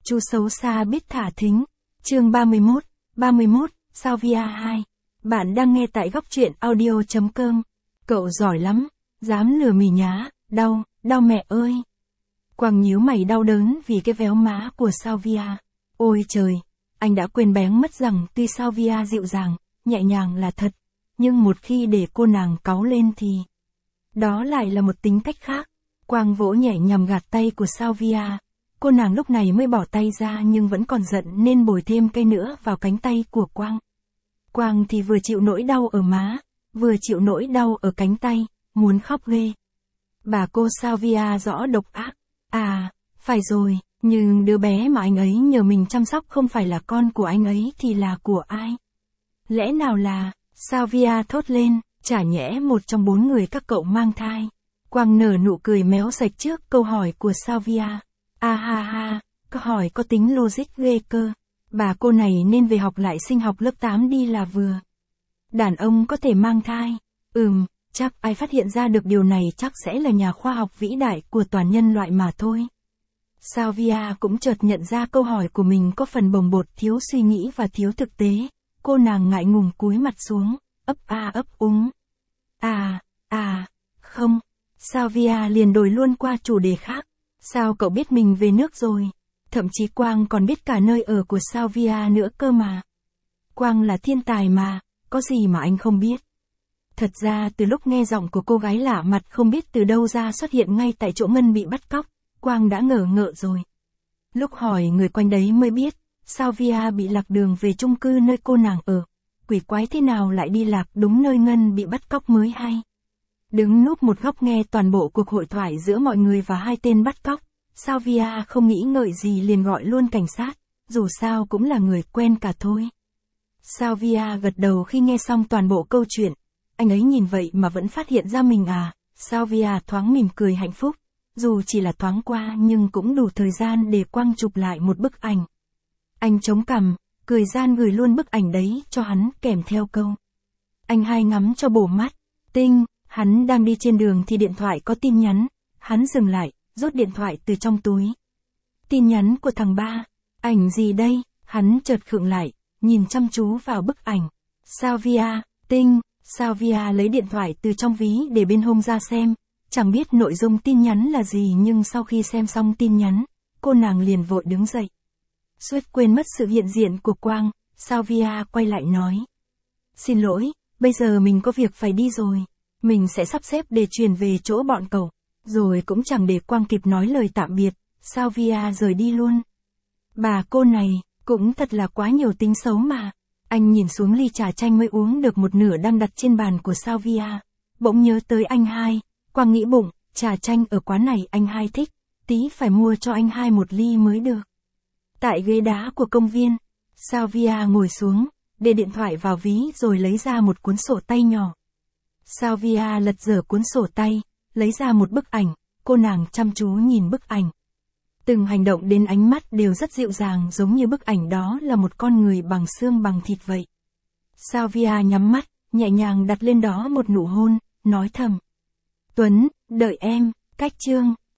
Chú xấu xa biết thả thính. Chương 31, Salvia 2. Bạn đang nghe tại góc truyện audio.com. Cậu giỏi lắm, dám lừa mì nhá, đau mẹ ơi. Quang nhíu mày đau đớn vì cái véo má của Salvia. Ôi trời, anh đã quên bén mất rằng tuy Salvia dịu dàng, nhẹ nhàng là thật, nhưng một khi để cô nàng cáu lên thì đó lại là một tính cách khác. Quang vỗ nhẹ nhằm gạt tay của Salvia. Cô nàng lúc này mới bỏ tay ra nhưng vẫn còn giận nên bồi thêm cây nữa vào cánh tay của Quang. Quang thì vừa chịu nỗi đau ở má, vừa chịu nỗi đau ở cánh tay, muốn khóc ghê. Bà cô Salvia rõ độc ác. À, phải rồi, nhưng đứa bé mà anh ấy nhờ mình chăm sóc không phải là con của anh ấy thì là của ai? Lẽ nào là, Salvia thốt lên, chả nhẽ một trong 4 người các cậu mang thai. Quang nở nụ cười méo sạch trước câu hỏi của Salvia. À ha, câu hỏi có tính logic ghê cơ. Bà cô này nên về học lại sinh học lớp 8 đi là vừa. Đàn ông có thể mang thai. Chắc ai phát hiện ra được điều này chắc sẽ là nhà khoa học vĩ đại của toàn nhân loại mà thôi. Salvia cũng chợt nhận ra câu hỏi của mình có phần bồng bột, thiếu suy nghĩ và thiếu thực tế. Cô nàng ngại ngùng cúi mặt xuống, ấp úng. Không. Salvia liền đổi luôn qua chủ đề khác. Sao cậu biết mình về nước rồi? Thậm chí Quang còn biết cả nơi ở của Salvia nữa cơ mà. Quang là thiên tài mà, có gì mà anh không biết. Thật ra từ lúc nghe giọng của cô gái lạ mặt không biết từ đâu ra xuất hiện ngay tại chỗ Ngân bị bắt cóc, Quang đã ngờ ngợ rồi. Lúc hỏi người quanh đấy mới biết, Salvia bị lạc đường về chung cư nơi cô nàng ở. Quỷ quái thế nào lại đi lạc đúng nơi Ngân bị bắt cóc mới hay. Đứng núp một góc nghe toàn bộ cuộc hội thoại giữa mọi người và hai tên bắt cóc, Salvia không nghĩ ngợi gì liền gọi luôn cảnh sát, dù sao cũng là người quen cả thôi. Salvia gật đầu khi nghe xong toàn bộ câu chuyện. Anh ấy nhìn vậy mà vẫn phát hiện ra mình à? Salvia thoáng mỉm cười hạnh phúc, dù chỉ là thoáng qua nhưng cũng đủ thời gian để Quang chụp lại một bức ảnh. Anh chống cằm, cười gian gửi luôn bức ảnh đấy cho hắn kèm theo câu. Anh hai ngắm cho bổ mắt. Tinh. Hắn đang đi trên đường thì điện thoại có tin nhắn. Hắn dừng lại, rút điện thoại từ trong túi. Tin nhắn của thằng ba. Ảnh gì đây? Hắn chợt khựng lại, nhìn chăm chú vào bức ảnh. Salvia. Tinh. Salvia lấy điện thoại từ trong ví để bên hông ra xem. Chẳng biết nội dung tin nhắn là gì nhưng sau khi xem xong tin nhắn, cô nàng liền vội đứng dậy. Suýt quên mất sự hiện diện của Quang, Salvia quay lại nói. Xin lỗi, bây giờ mình có việc phải đi rồi. Mình sẽ sắp xếp để chuyển về chỗ bọn cậu. Rồi cũng chẳng để Quang kịp nói lời tạm biệt, Salvia rời đi luôn. Bà cô này, cũng thật là quá nhiều tính xấu mà. Anh nhìn xuống ly trà chanh mới uống được một nửa đang đặt trên bàn của Salvia. Bỗng nhớ tới anh hai, Quang nghĩ bụng, trà chanh ở quán này anh hai thích, tí phải mua cho anh hai một ly mới được. Tại ghế đá của công viên, Salvia ngồi xuống, để điện thoại vào ví rồi lấy ra một cuốn sổ tay nhỏ. Salvia lật dở cuốn sổ tay, lấy ra một bức ảnh, cô nàng chăm chú nhìn bức ảnh. Từng hành động đến ánh mắt đều rất dịu dàng giống như bức ảnh đó là một con người bằng xương bằng thịt vậy. Salvia nhắm mắt, nhẹ nhàng đặt lên đó một nụ hôn, nói thầm. Tuấn, đợi em, cách chương.